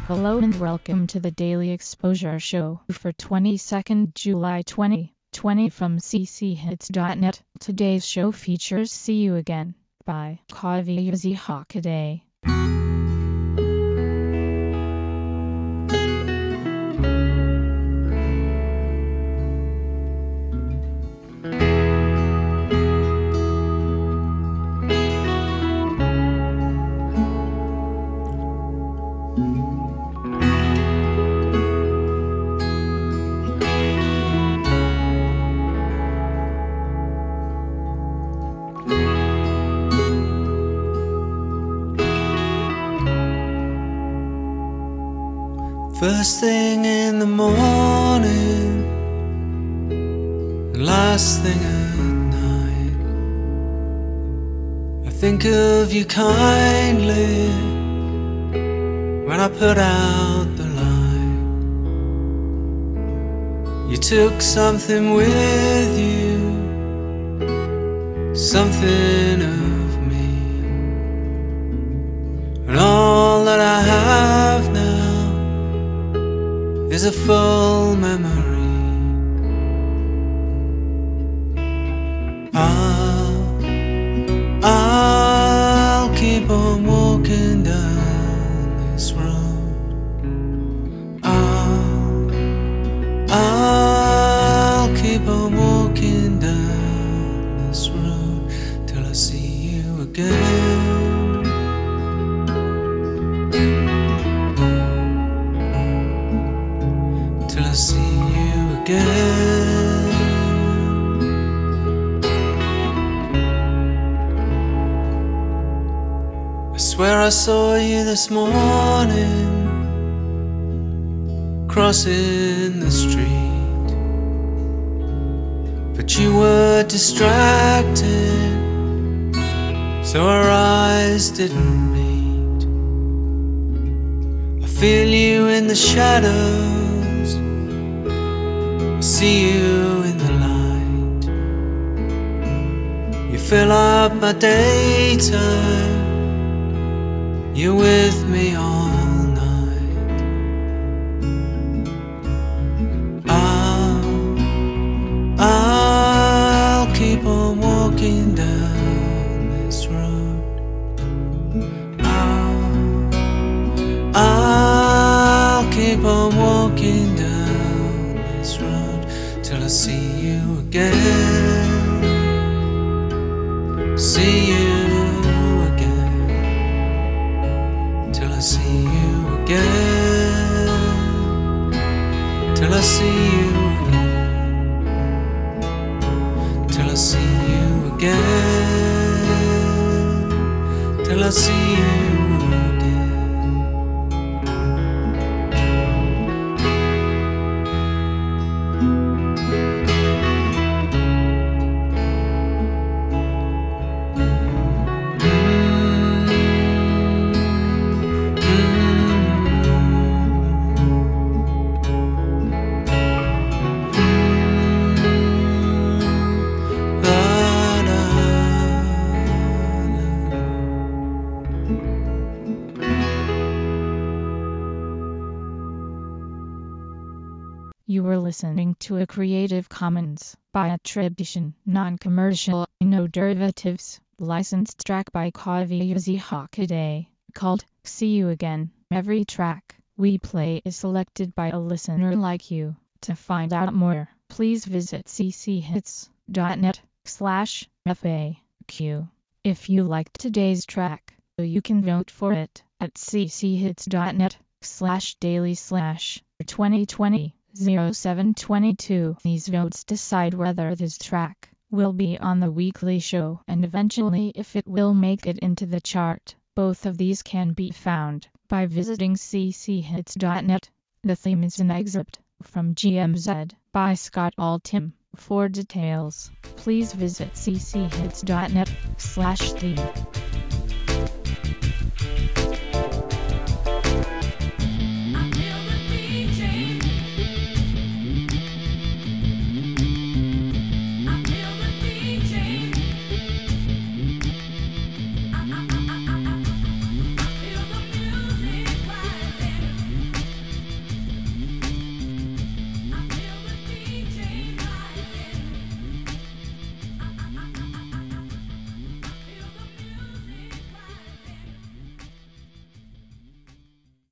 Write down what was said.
Hello and welcome to the Daily Exposure Show for 22nd July 2020 from cchits.net. Today's show features See You Again by Kaviyazi Hockaday. First thing in the morning, last thing at night, I think of you kindly when I put out the light. You took something with you, something of me, and all that I have now is a full memory. I'll keep on walking down this road. I'll keep on walking down this road till I see you again. Till I see you again. I swear I saw you this morning crossing the street, but you were distracted, so our eyes didn't meet. I feel you in the shadows, see you in the light. You fill up my daytime, you're with me all night. I'll keep on walking down this road. I'll keep on walking down this road till I see you again. See you again. Till I see you again. Till I see you again. Till I see you again. Till I see you again. You were listening to a Creative Commons by attribution, non-commercial, no derivatives, licensed track by Kaviyazi Hockaday, called See You Again. Every track we play is selected by a listener like you. To find out more, please visit cchits.net/FAQ. If you liked today's track, you can vote for it at cchits.net/daily/2020. 0722. These votes decide whether this track will be on the weekly show and eventually if it will make it into the chart. Both of these can be found by visiting cchits.net. The theme is an excerpt from GMZ by Scott Altham. For details, please visit cchits.net/theme.